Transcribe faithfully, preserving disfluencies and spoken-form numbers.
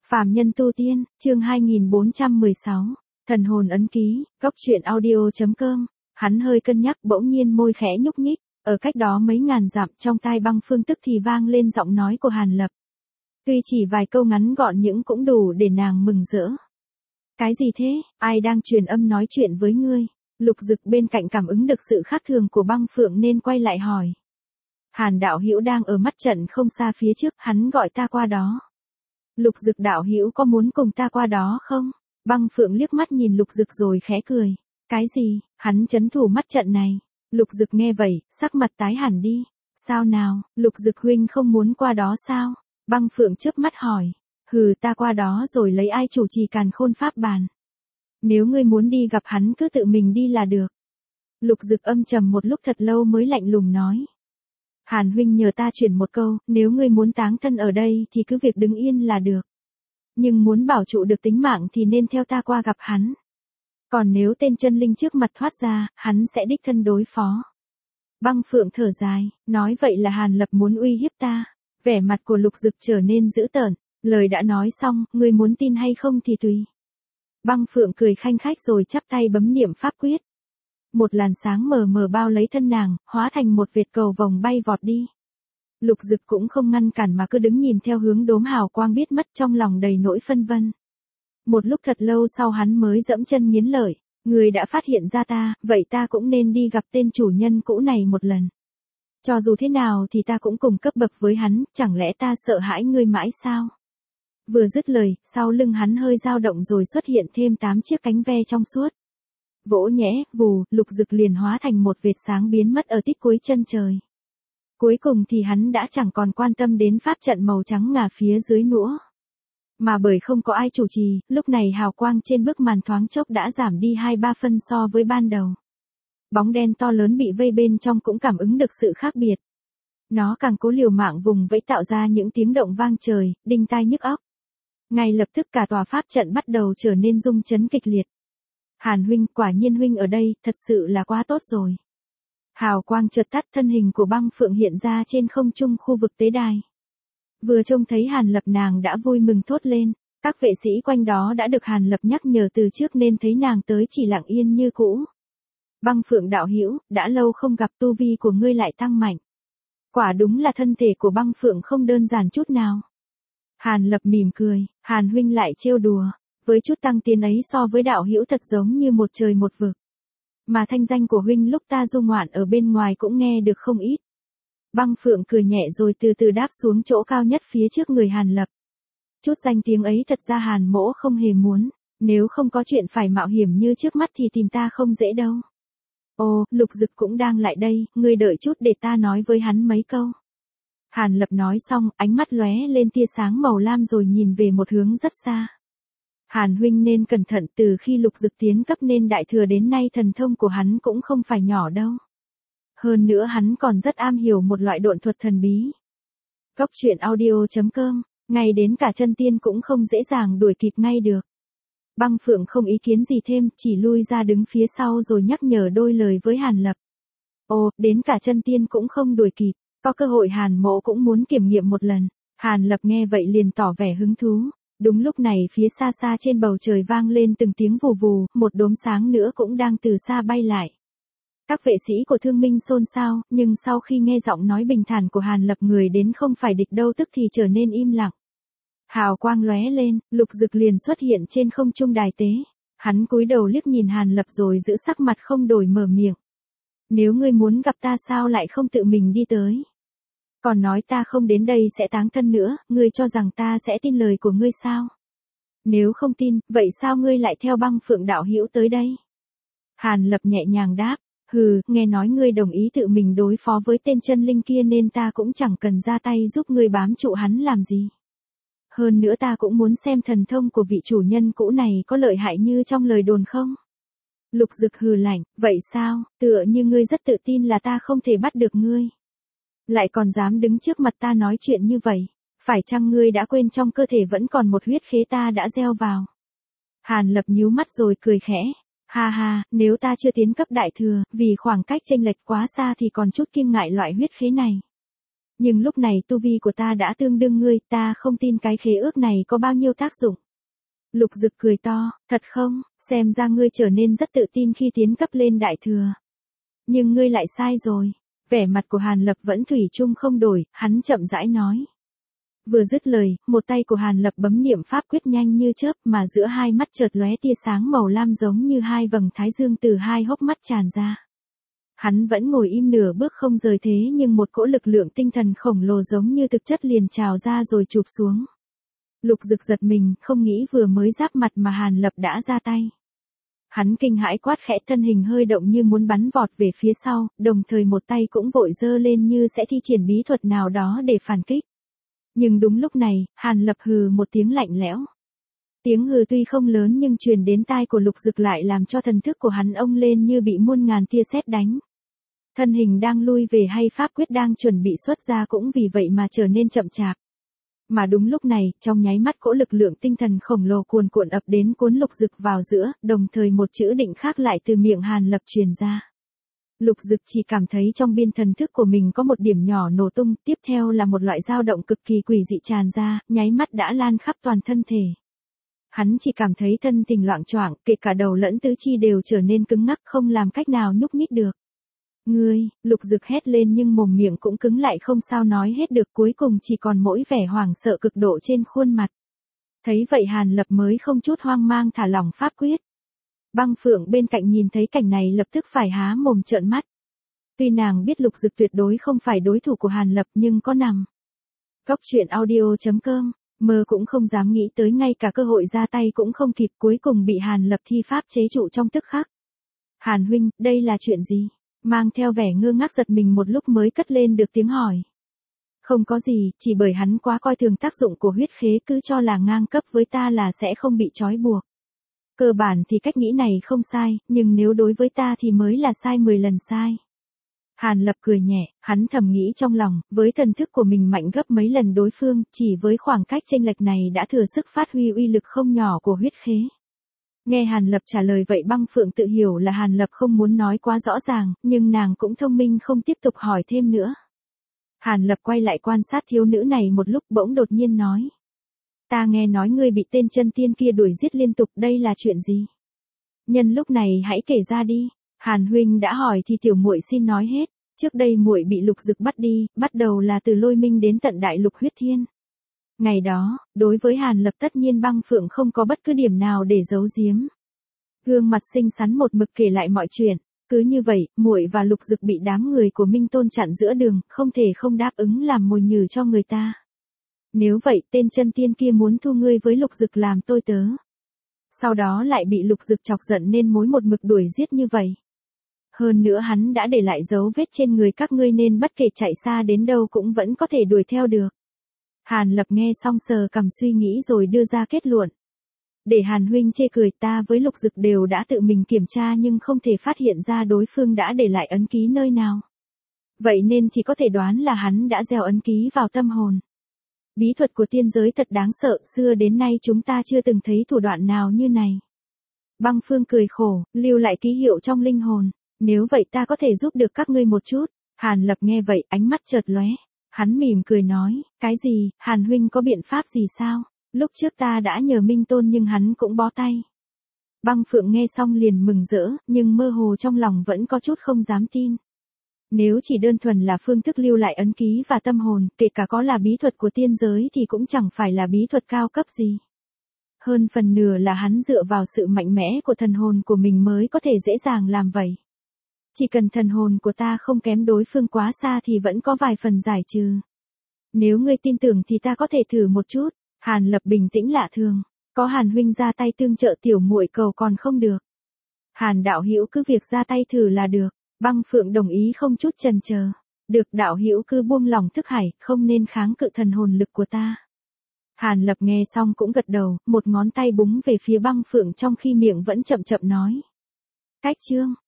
Phàm nhân tu tiên, chương hai nghìn bốn trăm mười sáu, thần hồn ấn ký, góc truyện audio.com, hắn hơi cân nhắc bỗng nhiên môi khẽ nhúc nhích, ở cách đó mấy ngàn dặm trong tai băng phương tức thì vang lên giọng nói của Hàn Lập. Tuy chỉ vài câu ngắn gọn nhưng cũng đủ để nàng mừng rỡ. Cái gì thế, ai đang truyền âm nói chuyện với ngươi? Lục Dực bên cạnh cảm ứng được sự khác thường của băng phượng nên quay lại hỏi. Hàn đạo hữu đang ở mắt trận không xa phía trước, hắn gọi ta qua đó. Lục Dực đạo hữu có muốn cùng ta qua đó không? Băng phượng liếc mắt nhìn Lục Dực rồi khẽ cười. Cái gì, hắn trấn thủ mắt trận này? Lục Dực nghe vậy, sắc mặt tái hẳn đi. Sao nào, Lục Dực huynh không muốn qua đó sao? Băng phượng chớp mắt hỏi. Hừ, ta qua đó rồi lấy ai chủ trì càn khôn pháp bàn. Nếu ngươi muốn đi gặp hắn cứ tự mình đi là được. Lục Dực âm trầm một lúc thật lâu mới lạnh lùng nói. Hàn huynh nhờ ta chuyển một câu, nếu ngươi muốn táng thân ở đây thì cứ việc đứng yên là được. Nhưng muốn bảo trụ được tính mạng thì nên theo ta qua gặp hắn. Còn nếu tên chân linh trước mặt thoát ra, hắn sẽ đích thân đối phó. Băng phượng thở dài, nói vậy là Hàn Lập muốn uy hiếp ta. Vẻ mặt của Lục Dực trở nên dữ tợn, lời đã nói xong, ngươi muốn tin hay không thì tùy. Băng phượng cười khanh khách rồi chắp tay bấm niệm pháp quyết. Một làn sáng mờ mờ bao lấy thân nàng, hóa thành một vệt cầu vòng bay vọt đi. Lục Dực cũng không ngăn cản mà cứ đứng nhìn theo hướng đốm hào quang biết mất, trong lòng đầy nỗi phân vân. Một lúc thật lâu sau hắn mới dẫm chân nghiến lợi, người đã phát hiện ra ta, vậy ta cũng nên đi gặp tên chủ nhân cũ này một lần. Cho dù thế nào thì ta cũng cùng cấp bậc với hắn, chẳng lẽ ta sợ hãi ngươi mãi sao? Vừa dứt lời, sau lưng hắn hơi dao động rồi xuất hiện thêm tám chiếc cánh ve trong suốt. Vỗ nhẽ, vù, Lục Dực liền hóa thành một vệt sáng biến mất ở tít cuối chân trời. Cuối cùng thì hắn đã chẳng còn quan tâm đến pháp trận màu trắng ngà phía dưới nữa. Mà bởi không có ai chủ trì, lúc này hào quang trên bức màn thoáng chốc đã giảm đi hai ba phân so với ban đầu. Bóng đen to lớn bị vây bên trong cũng cảm ứng được sự khác biệt. Nó càng cố liều mạng vùng vẫy tạo ra những tiếng động vang trời, đinh tai nhức óc. Ngay lập tức cả tòa pháp trận bắt đầu trở nên rung chấn kịch liệt. Hàn huynh, quả nhiên huynh ở đây, thật sự là quá tốt rồi. Hào quang chợt tắt, thân hình của băng phượng hiện ra trên không trung khu vực tế đài. Vừa trông thấy Hàn Lập nàng đã vui mừng thốt lên, các vệ sĩ quanh đó đã được Hàn Lập nhắc nhở từ trước nên thấy nàng tới chỉ lặng yên như cũ. Băng phượng đạo hữu, đã lâu không gặp, tu vi của ngươi lại tăng mạnh. Quả đúng là thân thể của băng phượng không đơn giản chút nào. Hàn Lập mỉm cười, Hàn huynh lại trêu đùa, với chút tăng tiến ấy so với đạo hữu thật giống như một trời một vực. Mà thanh danh của huynh lúc ta du ngoạn ở bên ngoài cũng nghe được không ít. Băng phượng cười nhẹ rồi từ từ đáp xuống chỗ cao nhất phía trước người Hàn Lập. Chút danh tiếng ấy thật ra Hàn mỗ không hề muốn, nếu không có chuyện phải mạo hiểm như trước mắt thì tìm ta không dễ đâu. Ồ, Lục Dực cũng đang lại đây, ngươi đợi chút để ta nói với hắn mấy câu. Hàn Lập nói xong, ánh mắt lóe lên tia sáng màu lam rồi nhìn về một hướng rất xa. Hàn huynh nên cẩn thận, từ khi Lục Dực tiến cấp nên đại thừa đến nay thần thông của hắn cũng không phải nhỏ đâu. Hơn nữa hắn còn rất am hiểu một loại độn thuật thần bí. Góc truyện audio.com, ngay đến cả chân tiên cũng không dễ dàng đuổi kịp ngay được. Băng phượng không ý kiến gì thêm, chỉ lui ra đứng phía sau rồi nhắc nhở đôi lời với Hàn Lập. Ồ, đến cả chân tiên cũng không đuổi kịp, có cơ hội Hàn mỗ cũng muốn kiểm nghiệm một lần. Hàn Lập nghe vậy liền tỏ vẻ hứng thú. Đúng lúc này phía xa xa trên bầu trời vang lên từng tiếng vù vù, một đốm sáng nữa cũng đang từ xa bay lại. Các vệ sĩ của Thương Minh xôn xao, nhưng sau khi nghe giọng nói bình thản của Hàn Lập người đến không phải địch đâu tức thì trở nên im lặng. Hào quang lóe lên, Lục Dực liền xuất hiện trên không trung đài tế. Hắn cúi đầu liếc nhìn Hàn Lập rồi giữ sắc mặt không đổi mở miệng. Nếu ngươi muốn gặp ta sao lại không tự mình đi tới? Còn nói ta không đến đây sẽ táng thân nữa, ngươi cho rằng ta sẽ tin lời của ngươi sao? Nếu không tin, vậy sao ngươi lại theo băng phượng đạo hữu tới đây? Hàn Lập nhẹ nhàng đáp, hừ, nghe nói ngươi đồng ý tự mình đối phó với tên chân linh kia nên ta cũng chẳng cần ra tay giúp ngươi bám trụ hắn làm gì. Hơn nữa ta cũng muốn xem thần thông của vị chủ nhân cũ này có lợi hại như trong lời đồn không? Lục Dực hừ lạnh, vậy sao, tựa như ngươi rất tự tin là ta không thể bắt được ngươi. Lại còn dám đứng trước mặt ta nói chuyện như vậy, phải chăng ngươi đã quên trong cơ thể vẫn còn một huyết khế ta đã gieo vào? Hàn Lập nhíu mắt rồi cười khẽ, ha ha, nếu ta chưa tiến cấp đại thừa, vì khoảng cách chênh lệch quá xa thì còn chút kiêng ngại loại huyết khế này. Nhưng lúc này tu vi của ta đã tương đương ngươi, ta không tin cái khế ước này có bao nhiêu tác dụng. Lục Dực cười to, thật không, xem ra ngươi trở nên rất tự tin khi tiến cấp lên đại thừa. Nhưng ngươi lại sai rồi. Vẻ mặt của Hàn Lập vẫn thủy chung không đổi, hắn chậm rãi nói. Vừa dứt lời, một tay của Hàn Lập bấm niệm pháp quyết nhanh như chớp mà giữa hai mắt chợt lóe tia sáng màu lam giống như hai vầng thái dương từ hai hốc mắt tràn ra. Hắn vẫn ngồi im nửa bước không rời thế nhưng một cỗ lực lượng tinh thần khổng lồ giống như thực chất liền trào ra rồi chụp xuống. Lục Dực giật mình, không nghĩ vừa mới giáp mặt mà Hàn Lập đã ra tay. Hắn kinh hãi quát khẽ, thân hình hơi động như muốn bắn vọt về phía sau, đồng thời một tay cũng vội giơ lên như sẽ thi triển bí thuật nào đó để phản kích. Nhưng đúng lúc này, Hàn Lập hừ một tiếng lạnh lẽo. Tiếng hừ tuy không lớn nhưng truyền đến tai của Lục Dực lại làm cho thần thức của hắn ông lên như bị muôn ngàn tia sét đánh. Thân hình đang lui về hay pháp quyết đang chuẩn bị xuất ra cũng vì vậy mà trở nên chậm chạp. Mà đúng lúc này, trong nháy mắt cỗ lực lượng tinh thần khổng lồ cuồn cuộn ập đến cuốn Lục Dực vào giữa, đồng thời một chữ định khác lại từ miệng Hàn Lập truyền ra. Lục Dực chỉ cảm thấy trong biên thần thức của mình có một điểm nhỏ nổ tung, tiếp theo là một loại dao động cực kỳ quỷ dị tràn ra, nháy mắt đã lan khắp toàn thân thể. Hắn chỉ cảm thấy thân tình loạng choạng, kể cả đầu lẫn tứ chi đều trở nên cứng ngắc không làm cách nào nhúc nhích được. Ngươi, Lục Dực hét lên nhưng mồm miệng cũng cứng lại không sao nói hết được, cuối cùng chỉ còn mỗi vẻ hoảng sợ cực độ trên khuôn mặt. Thấy vậy Hàn Lập mới không chút hoang mang thả lỏng pháp quyết. Băng Phượng bên cạnh nhìn thấy cảnh này lập tức phải há mồm trợn mắt. Tuy nàng biết Lục Dực tuyệt đối không phải đối thủ của Hàn Lập nhưng có nằm. Góc truyện audio chấm com, mơ cũng không dám nghĩ tới ngay cả cơ hội ra tay cũng không kịp, cuối cùng bị Hàn Lập thi pháp chế trụ trong tức khắc. Hàn huynh, đây là chuyện gì? Mang theo vẻ ngơ ngác giật mình một lúc mới cất lên được tiếng hỏi. Không có gì, chỉ bởi hắn quá coi thường tác dụng của huyết khế cứ cho là ngang cấp với ta là sẽ không bị trói buộc. Cơ bản thì cách nghĩ này không sai, nhưng nếu đối với ta thì mới là sai mười lần sai. Hàn Lập cười nhẹ, hắn thầm nghĩ trong lòng, với thần thức của mình mạnh gấp mấy lần đối phương, chỉ với khoảng cách chênh lệch này đã thừa sức phát huy uy lực không nhỏ của huyết khế. Nghe Hàn Lập trả lời vậy Băng Phượng tự hiểu là Hàn Lập không muốn nói quá rõ ràng, nhưng nàng cũng thông minh không tiếp tục hỏi thêm nữa. Hàn Lập quay lại quan sát thiếu nữ này một lúc bỗng đột nhiên nói. Ta nghe nói ngươi bị tên chân tiên kia đuổi giết liên tục, đây là chuyện gì? Nhân lúc này hãy kể ra đi. Hàn huynh đã hỏi thì tiểu muội xin nói hết. Trước đây muội bị Lục Dực bắt đi, bắt đầu là từ Lôi Minh đến tận Đại Lục Huyết Thiên. Ngày đó, đối với Hàn Lập tất nhiên Băng Phượng không có bất cứ điểm nào để giấu giếm. Gương mặt xinh xắn một mực kể lại mọi chuyện. Cứ như vậy, muội và Lục Dực bị đám người của Minh Tôn chặn giữa đường, không thể không đáp ứng làm mồi nhử cho người ta. Nếu vậy, tên chân tiên kia muốn thu ngươi với Lục Dực làm tôi tớ. Sau đó lại bị Lục Dực chọc giận nên mối một mực đuổi giết như vậy. Hơn nữa hắn đã để lại dấu vết trên người các ngươi nên bất kể chạy xa đến đâu cũng vẫn có thể đuổi theo được. Hàn Lập nghe xong sờ cằm suy nghĩ rồi đưa ra kết luận. Để Hàn huynh chê cười, ta với Lục Dực đều đã tự mình kiểm tra nhưng không thể phát hiện ra đối phương đã để lại ấn ký nơi nào. Vậy nên chỉ có thể đoán là hắn đã gieo ấn ký vào tâm hồn. Bí thuật của tiên giới thật đáng sợ, xưa đến nay chúng ta chưa từng thấy thủ đoạn nào như này. Băng Phương cười khổ, lưu lại ký hiệu trong linh hồn. Nếu vậy ta có thể giúp được các ngươi một chút. Hàn Lập nghe vậy, ánh mắt chợt lóe. Hắn mỉm cười nói, cái gì, Hàn huynh có biện pháp gì sao? Lúc trước ta đã nhờ Minh Tôn nhưng hắn cũng bó tay. Băng Phượng nghe xong liền mừng rỡ, nhưng mơ hồ trong lòng vẫn có chút không dám tin. Nếu chỉ đơn thuần là phương thức lưu lại ấn ký và tâm hồn, kể cả có là bí thuật của tiên giới thì cũng chẳng phải là bí thuật cao cấp gì. Hơn phần nửa là hắn dựa vào sự mạnh mẽ của thần hồn của mình mới có thể dễ dàng làm vậy. Chỉ cần thần hồn của ta không kém đối phương quá xa thì vẫn có vài phần giải trừ. Nếu ngươi tin tưởng thì ta có thể thử một chút. Hàn Lập bình tĩnh lạ thường. Có Hàn huynh ra tay tương trợ tiểu muội cầu còn không được. Hàn đạo hữu cứ việc ra tay thử là được. Băng Phượng đồng ý không chút chần chờ. Được, đạo hữu cứ buông lòng thức hải, không nên kháng cự thần hồn lực của ta. Hàn Lập nghe xong cũng gật đầu, một ngón tay búng về phía Băng Phượng trong khi miệng vẫn chậm chậm nói. Cách chương.